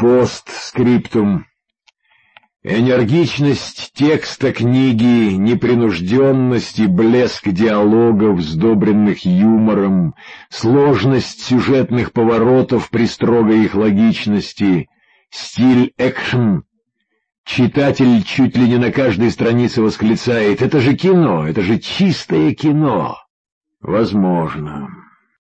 Постскриптум. Энергичность текста книги, непринужденность и блеск диалогов, сдобренных юмором, сложность сюжетных поворотов при строгой их логичности, стиль экшн. Читатель чуть ли не на каждой странице восклицает: «Это же кино, это же чистое кино!» Возможно.